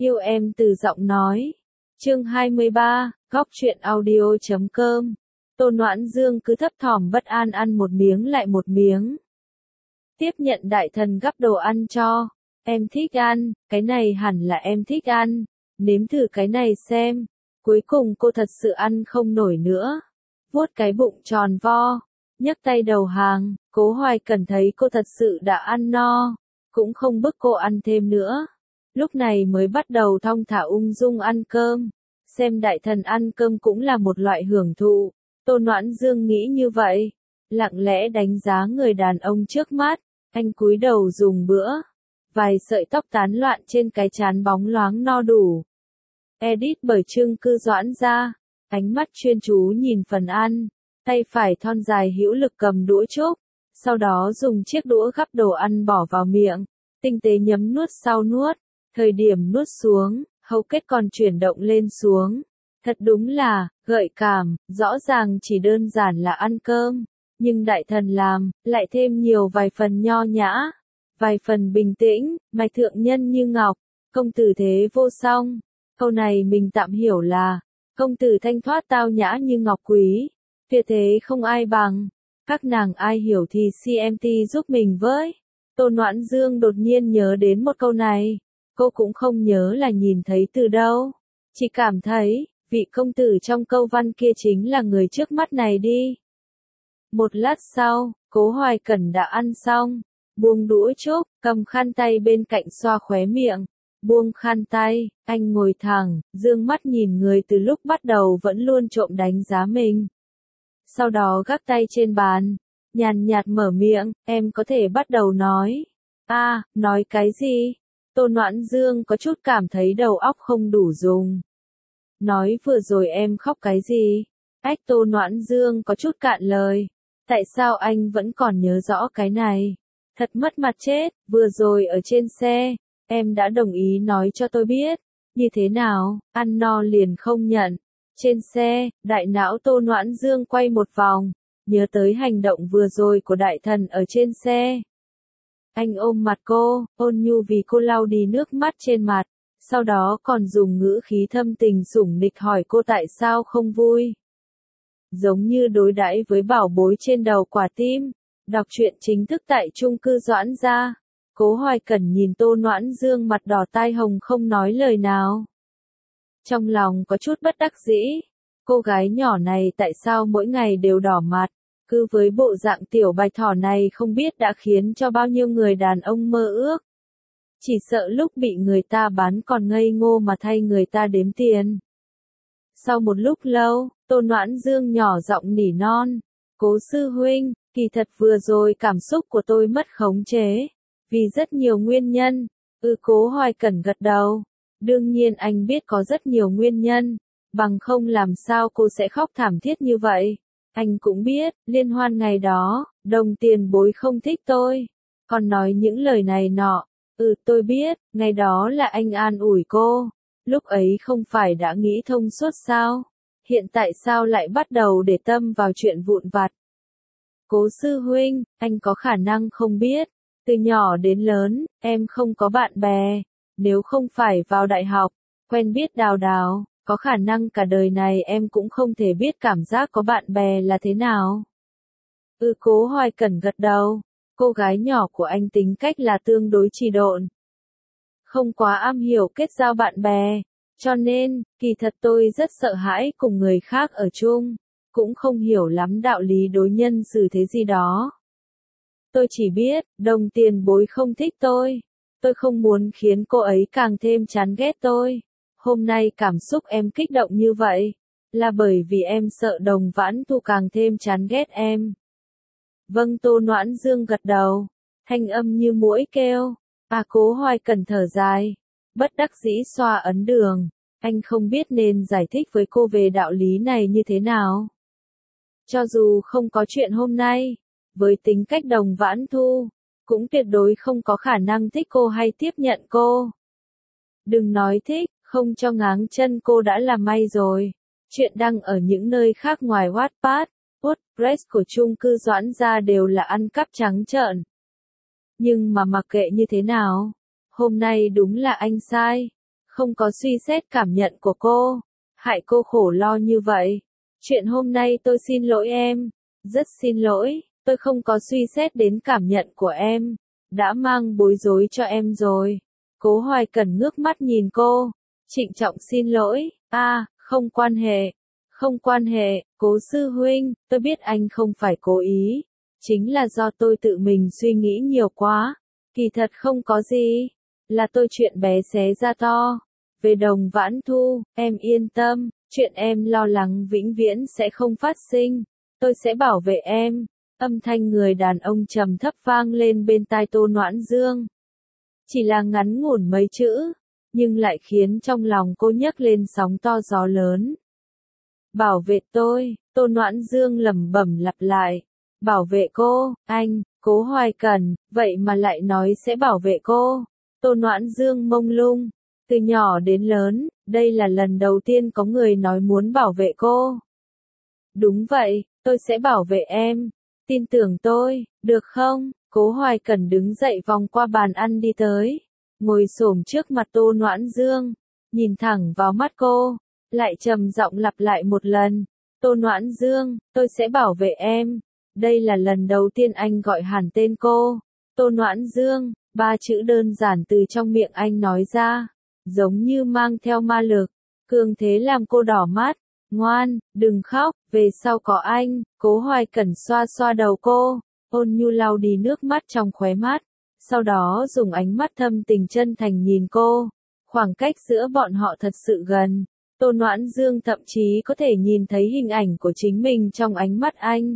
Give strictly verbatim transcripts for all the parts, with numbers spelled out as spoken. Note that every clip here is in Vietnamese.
Yêu em từ giọng nói. Chương hai mươi ba, góc truyện audio chấm com. Tô Noãn Dương cứ thấp thỏm bất an ăn một miếng lại một miếng. Tiếp nhận đại thần gắp đồ ăn cho. Em thích ăn, cái này hẳn là em thích ăn. Nếm thử cái này xem. Cuối cùng cô thật sự ăn không nổi nữa. Vuốt cái bụng tròn vo. Nhấc tay đầu hàng, Cố Hoài Cẩn thấy cô thật sự đã ăn no. Cũng không bức cô ăn thêm nữa. Lúc này mới bắt đầu thong thả ung dung ăn cơm. Xem đại thần ăn cơm cũng là một loại hưởng thụ. Tô Noãn Dương nghĩ như vậy. Lặng lẽ đánh giá người đàn ông trước mắt. Anh cúi đầu dùng bữa. Vài sợi tóc tán loạn trên cái trán bóng loáng no đủ. Edit bởi Trương Cư Doãn ra. Ánh mắt chuyên chú nhìn phần ăn. Tay phải thon dài hữu lực cầm đũa chúc. Sau đó dùng chiếc đũa gắp đồ ăn bỏ vào miệng. Tinh tế nhấm nuốt sau nuốt. Thời điểm nuốt xuống, hầu kết còn chuyển động lên xuống. Thật đúng là, gợi cảm, rõ ràng chỉ đơn giản là ăn cơm. Nhưng đại thần làm, lại thêm nhiều vài phần nho nhã. Vài phần bình tĩnh, mạch thượng nhân như ngọc. Công tử thế vô song. Câu này mình tạm hiểu là, công tử thanh thoát tao nhã như ngọc quý. Tuyệt thế không ai bằng. Các nàng ai hiểu thì xê em tê giúp mình với. Tô Noãn Dương đột nhiên nhớ đến một câu này. Cô cũng không nhớ là nhìn thấy từ đâu. Chỉ cảm thấy, vị công tử trong câu văn kia chính là người trước mắt này đi. Một lát sau, Cố Hoài Cẩn đã ăn xong. Buông đũa chúc, cầm khăn tay bên cạnh xoa khóe miệng. Buông khăn tay, anh ngồi thẳng, dương mắt nhìn người từ lúc bắt đầu vẫn luôn trộm đánh giá mình. Sau đó gác tay trên bàn, nhàn nhạt mở miệng, em có thể bắt đầu nói. A, à, nói cái gì? Tô Noãn Dương có chút cảm thấy đầu óc không đủ dùng. Nói vừa rồi em khóc cái gì? Ách Tô Noãn Dương có chút cạn lời. Tại sao anh vẫn còn nhớ rõ cái này? Thật mất mặt chết, vừa rồi ở trên xe, em đã đồng ý nói cho tôi biết. Như thế nào, ăn no liền không nhận. Trên xe, đại não Tô Noãn Dương quay một vòng, nhớ tới hành động vừa rồi của đại thần ở trên xe. Anh ôm mặt cô, ôn nhu vì cô lau đi nước mắt trên mặt, sau đó còn dùng ngữ khí thâm tình sủng nịch hỏi cô tại sao không vui. Giống như đối đãi với bảo bối trên đầu quả tim. Đọc truyện chính thức tại chung cư Doãn gia. Cố Hoài Cẩn nhìn Tô Noãn Dương mặt đỏ tai hồng không nói lời nào. Trong lòng có chút bất đắc dĩ. Cô gái nhỏ này tại sao mỗi ngày đều đỏ mặt. Cứ với bộ dạng tiểu bạch thỏ này không biết đã khiến cho bao nhiêu người đàn ông mơ ước. Chỉ sợ lúc bị người ta bán còn ngây ngô mà thay người ta đếm tiền. Sau một lúc lâu, Tô Noãn Dương nhỏ giọng nỉ non. Cố sư huynh, kỳ thật vừa rồi cảm xúc của tôi mất khống chế. Vì rất nhiều nguyên nhân. Ừ Cố Hoài Cẩn gật đầu. Đương nhiên anh biết có rất nhiều nguyên nhân. Bằng không làm sao cô sẽ khóc thảm thiết như vậy. Anh cũng biết, liên hoan ngày đó, đồng tiền bối không thích tôi. Còn nói những lời này nọ. Ừ tôi biết, ngày đó là anh an ủi cô. Lúc ấy không phải đã nghĩ thông suốt sao? Hiện tại sao lại bắt đầu để tâm vào chuyện vụn vặt? Cố sư huynh, anh có khả năng không biết. Từ nhỏ đến lớn, em không có bạn bè. Nếu không phải vào đại học, quen biết Đào Đào, có khả năng cả đời này em cũng không thể biết cảm giác có bạn bè là thế nào. Ừ Cố Hoài Cẩn gật đầu. Cô gái nhỏ của anh tính cách là tương đối trì độn. Không quá am hiểu kết giao bạn bè. Cho nên, kỳ thật tôi rất sợ hãi cùng người khác ở chung. Cũng không hiểu lắm đạo lý đối nhân xử thế gì đó. Tôi chỉ biết, đồng tiền bối không thích tôi. Tôi không muốn khiến cô ấy càng thêm chán ghét tôi. Hôm nay cảm xúc em kích động như vậy, là bởi vì em sợ Đồng Vãn Thu càng thêm chán ghét em. Vâng Tô Noãn Dương gật đầu, thanh âm như muỗi kêu. À Cố Hoài Cẩn thở dài, bất đắc dĩ xoa ấn đường. Anh không biết nên giải thích với cô về đạo lý này như thế nào. Cho dù không có chuyện hôm nay, với tính cách Đồng Vãn Thu, cũng tuyệt đối không có khả năng thích cô hay tiếp nhận cô. Đừng nói thích, không cho ngáng chân cô đã là may rồi. Chuyện đăng ở những nơi khác ngoài Wattpad, WordPress của chung cư Doãn gia đều là ăn cắp trắng trợn. Nhưng mà mặc kệ như thế nào, hôm nay đúng là anh sai. không có suy xét cảm nhận của cô, hại cô khổ lo như vậy. Chuyện hôm nay tôi xin lỗi em, rất xin lỗi, tôi không có suy xét đến cảm nhận của em, đã mang bối rối cho em rồi. Cố Hoài Cẩn ngước mắt nhìn cô, trịnh trọng xin lỗi, a, à, không quan hệ, không quan hệ, Cố sư huynh, tôi biết anh không phải cố ý, chính là do tôi tự mình suy nghĩ nhiều quá, kỳ thật không có gì, là tôi chuyện bé xé ra to. Về Đồng Vãn Thu, em yên tâm, chuyện em lo lắng vĩnh viễn sẽ không phát sinh, tôi sẽ bảo vệ em. Âm thanh người đàn ông trầm thấp vang lên bên tai Tô Noãn Dương. Chỉ là ngắn ngủn mấy chữ, nhưng lại khiến trong lòng cô nhấc lên sóng to gió lớn. Bảo vệ tôi, Tô Noãn Dương lẩm bẩm lặp lại. Bảo vệ cô, anh, Cố Hoài Cẩn, vậy mà lại nói sẽ bảo vệ cô. Tô Noãn Dương mông lung. Từ nhỏ đến lớn, đây là lần đầu tiên có người nói muốn bảo vệ cô. Đúng vậy, tôi sẽ bảo vệ em. Tin tưởng tôi, được không? Cố Hoài Cẩn đứng dậy vòng qua bàn ăn đi tới. Ngồi xổm trước mặt Tô Noãn Dương. Nhìn thẳng vào mắt cô. Lại trầm giọng lặp lại một lần. Tô Noãn Dương, tôi sẽ bảo vệ em. Đây là lần đầu tiên anh gọi hẳn tên cô. Tô Noãn Dương, ba chữ đơn giản từ trong miệng anh nói ra. Giống như mang theo ma lực, cường thế làm cô đỏ mắt. Ngoan, đừng khóc, về sau có anh. Cố Hoài Cẩn xoa xoa đầu cô, ôn nhu lau đi nước mắt trong khóe mắt, sau đó dùng ánh mắt thâm tình chân thành nhìn cô. Khoảng cách giữa bọn họ thật sự gần, Tô Noãn Dương thậm chí có thể nhìn thấy hình ảnh của chính mình trong ánh mắt anh.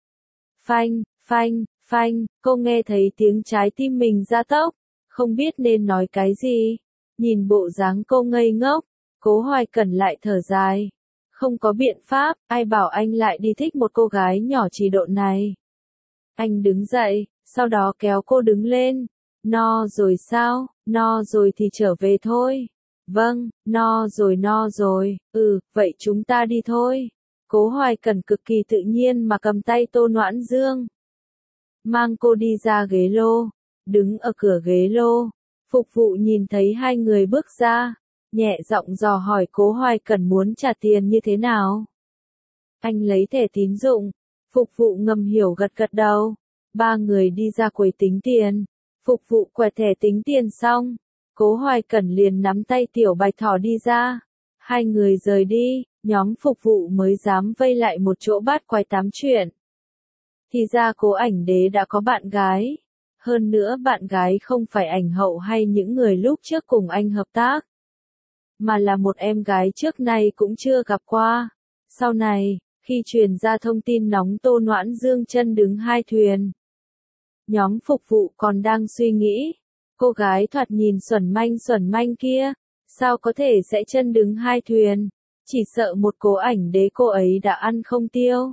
Phanh, phanh, phanh, cô nghe thấy tiếng trái tim mình ra tốc, không biết nên nói cái gì. Nhìn bộ dáng cô ngây ngốc, Cố Hoài Cẩn lại thở dài. Không có biện pháp, ai bảo anh lại đi thích một cô gái nhỏ chỉ độ này. Anh đứng dậy, sau đó kéo cô đứng lên. No rồi sao, no rồi thì trở về thôi. Vâng, no rồi no rồi, ừ, vậy chúng ta đi thôi. Cố Hoài Cẩn cực kỳ tự nhiên mà cầm tay Tô Noãn Dương. Mang cô đi ra ghế lô, đứng ở cửa ghế lô. Phục vụ nhìn thấy hai người bước ra, nhẹ giọng dò hỏi Cố Hoài Cẩn muốn trả tiền như thế nào. Anh lấy thẻ tín dụng, phục vụ ngầm hiểu gật gật đầu. Ba người đi ra quầy tính tiền, phục vụ quẹt thẻ tính tiền xong, Cố Hoài Cẩn liền nắm tay Tiểu Bạch Thỏ đi ra. Hai người rời đi, nhóm phục vụ mới dám vây lại một chỗ bát quái tám chuyện. Thì ra Cố Ảnh Đế đã có bạn gái. Hơn nữa bạn gái không phải ảnh hậu hay những người lúc trước cùng anh hợp tác, mà là một em gái trước nay cũng chưa gặp qua. Sau này, khi truyền ra thông tin nóng Tô Noãn Dương chân đứng hai thuyền, nhóm phục vụ còn đang suy nghĩ, cô gái thoạt nhìn xuẩn manh xuẩn manh kia, sao có thể sẽ chân đứng hai thuyền, chỉ sợ một Cố Ảnh Đế cô ấy đã ăn không tiêu.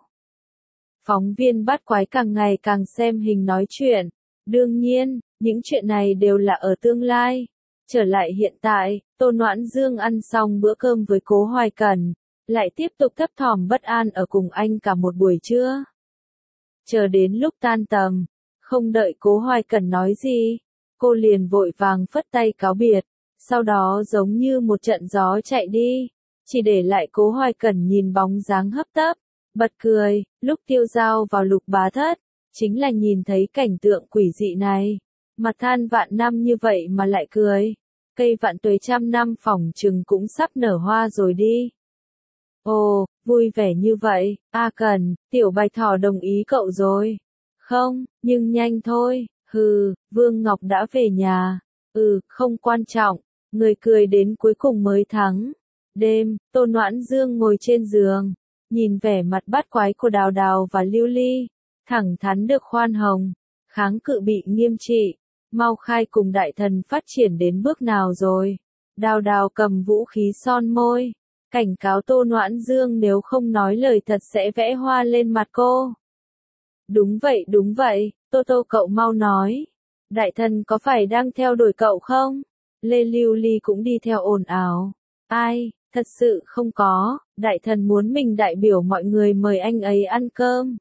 Phóng viên bắt quái càng ngày càng xem hình nói chuyện. Đương nhiên, những chuyện này đều là ở tương lai. Trở lại hiện tại, Tô Noãn Dương ăn xong bữa cơm với Cố Hoài Cẩn, lại tiếp tục thấp thỏm bất an ở cùng anh cả một buổi trưa. Chờ đến lúc tan tầm, không đợi Cố Hoài Cẩn nói gì, cô liền vội vàng phất tay cáo biệt, sau đó giống như một trận gió chạy đi, chỉ để lại Cố Hoài Cẩn nhìn bóng dáng hấp tấp, bật cười. Lúc Tiêu Giao vào Lục Bá Thất, chính là nhìn thấy cảnh tượng quỷ dị này, mặt than vạn năm như vậy mà lại cười. Cây vạn tuế trăm năm phỏng chừng cũng sắp nở hoa rồi đi. Ồ, vui vẻ như vậy, A Cần, Tiểu Bạch Thỏ đồng ý cậu rồi. Không, nhưng nhanh thôi, hừ, Vương Ngọc đã về nhà. Ừ, không quan trọng, người cười đến cuối cùng mới thắng. Đêm, Tô Noãn Dương ngồi trên giường, nhìn vẻ mặt bát quái của Đào Đào và Lưu Ly, thẳng thắn được khoan hồng, kháng cự bị nghiêm trị. Mau khai cùng đại thần phát triển đến bước nào rồi? Đào Đào cầm vũ khí son môi, cảnh cáo Tô Noãn Dương nếu không nói lời thật sẽ vẽ hoa lên mặt cô. Đúng vậy đúng vậy, Tô Tô cậu mau nói. Đại thần có phải đang theo đuổi cậu không? Lê Lưu Ly cũng đi theo ồn ào. Ai, thật sự không có, đại thần muốn mình đại biểu mọi người mời anh ấy ăn cơm.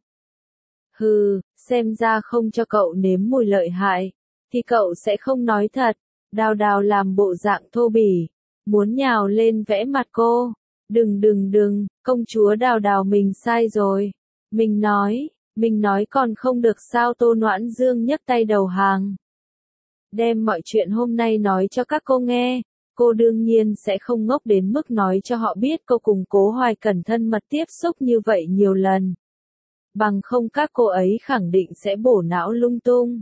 Hừ, xem ra không cho cậu nếm mùi lợi hại, thì cậu sẽ không nói thật. Đào Đào làm bộ dạng thô bỉ, muốn nhào lên vẽ mặt cô. Đừng đừng đừng, công chúa Đào Đào mình sai rồi. Mình nói, mình nói còn không được sao? Tô Noãn Dương nhấc tay đầu hàng. Đem mọi chuyện hôm nay nói cho các cô nghe. Cô đương nhiên sẽ không ngốc đến mức nói cho họ biết cô cùng Cố Hoài Cẩn thân mật tiếp xúc như vậy nhiều lần. Bằng không các cô ấy khẳng định sẽ bổ não lung tung.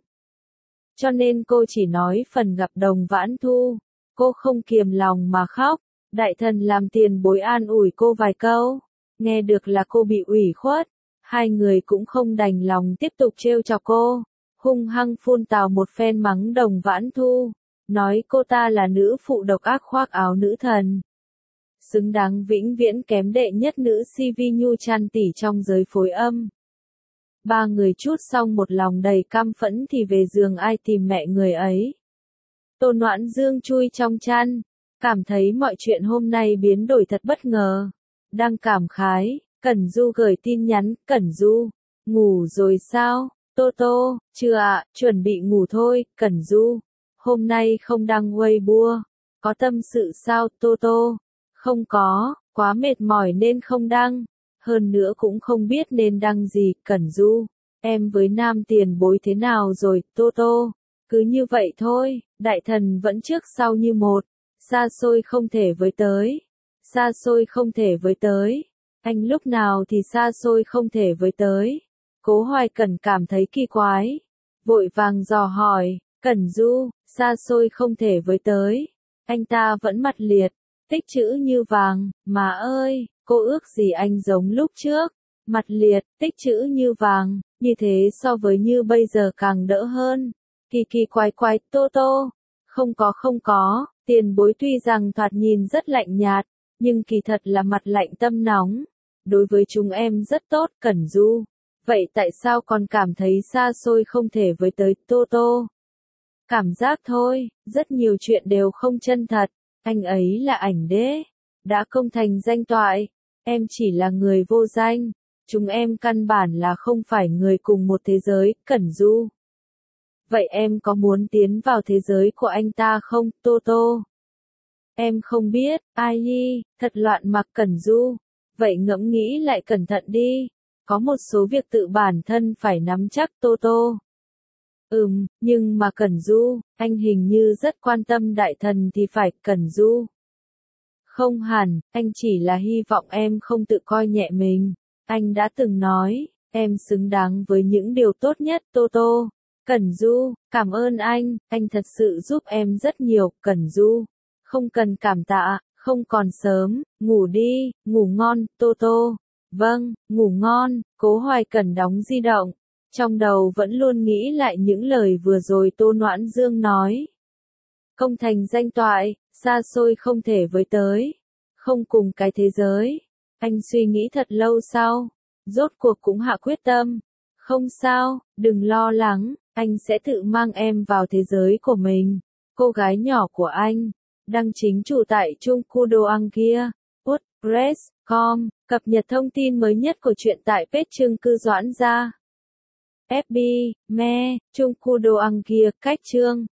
Cho nên cô chỉ nói phần gặp Đồng Vãn Thu. Cô không kiềm lòng mà khóc. Đại thần làm tiền bối an ủi cô vài câu. Nghe được là cô bị ủy khuất. Hai người cũng không đành lòng tiếp tục trêu chọc cô. Hung hăng phun tào một phen mắng Đồng Vãn Thu. Nói cô ta là nữ phụ độc ác khoác áo nữ thần. Xứng đáng vĩnh viễn kém đệ nhất nữ si vi nhu chan tỷ trong giới phối âm. Ba người chút xong một lòng đầy căm phẫn thì về giường ai tìm mẹ người ấy. Tô Noãn Dương chui trong chăn. Cảm thấy mọi chuyện hôm nay biến đổi thật bất ngờ. Đang cảm khái, Cẩn Du gửi tin nhắn. Cẩn Du, ngủ rồi sao? Tô Tô, chưa ạ, chuẩn bị ngủ thôi. Cẩn Du, hôm nay không đăng Weibo. Có tâm sự sao? Tô Tô, không có, quá mệt mỏi nên không đăng. Hơn nữa cũng không biết nên đăng gì. Cẩn Du, em với nam tiền bối thế nào rồi? Tô Tô, cứ như vậy thôi, đại thần vẫn trước sau như một. Xa xôi không thể với tới. Xa xôi không thể với tới. Anh lúc nào thì xa xôi không thể với tới. Cố Hoài Cẩn cảm thấy kỳ quái. Vội vàng dò hỏi, Cẩn Du, xa xôi không thể với tới. Anh ta vẫn mặt liệt, tích chữ như vàng. Má ơi, cô ước gì anh giống lúc trước. Mặt liệt, tích chữ như vàng, như thế so với như bây giờ càng đỡ hơn. Kỳ kỳ quái quái. Tô Tô, không có không có. Tiền bối tuy rằng thoạt nhìn rất lạnh nhạt, nhưng kỳ thật là mặt lạnh tâm nóng. Đối với chúng em rất tốt. Cẩn Du, vậy tại sao còn cảm thấy xa xôi không thể với tới? Tô Tô, cảm giác thôi, rất nhiều chuyện đều không chân thật. Anh ấy là ảnh đế, đã công thành danh toại. Em chỉ là người vô danh. Chúng em căn bản là không phải người cùng một thế giới. Cẩn Du, vậy em có muốn tiến vào thế giới của anh ta không? Tô Tô, em không biết. Ai nhi, thật loạn mặc. Cẩn Du, vậy ngẫm nghĩ lại cẩn thận đi. Có một số việc tự bản thân phải nắm chắc. Tô Tô, ừm, nhưng mà Cẩn Du, anh hình như rất quan tâm đại thần thì phải. Cẩn Du, không hẳn, anh chỉ là hy vọng em không tự coi nhẹ mình. Anh đã từng nói, em xứng đáng với những điều tốt nhất. Tô Tô, Cẩn Du, cảm ơn anh, anh thật sự giúp em rất nhiều. Cẩn Du, không cần cảm tạ, không còn sớm, ngủ đi, ngủ ngon. Tô Tô, vâng, ngủ ngon. Cố Hoài Cẩn đóng di động, trong đầu vẫn luôn nghĩ lại những lời vừa rồi Tô Noãn Dương nói. Công thành danh toại, xa xôi không thể với tới, không cùng cái thế giới. Anh suy nghĩ thật lâu sau, rốt cuộc cũng hạ quyết tâm. Không sao, đừng lo lắng, anh sẽ tự mang em vào thế giới của mình. Cô gái nhỏ của anh, đăng chính chủ tại Chung Kudo Ang kia, WordPress chấm com, cập nhật thông tin mới nhất của truyện tại page Chung Cư Doãn Gia. ép bê, me, Chung Kudo Ang kia, cách chương.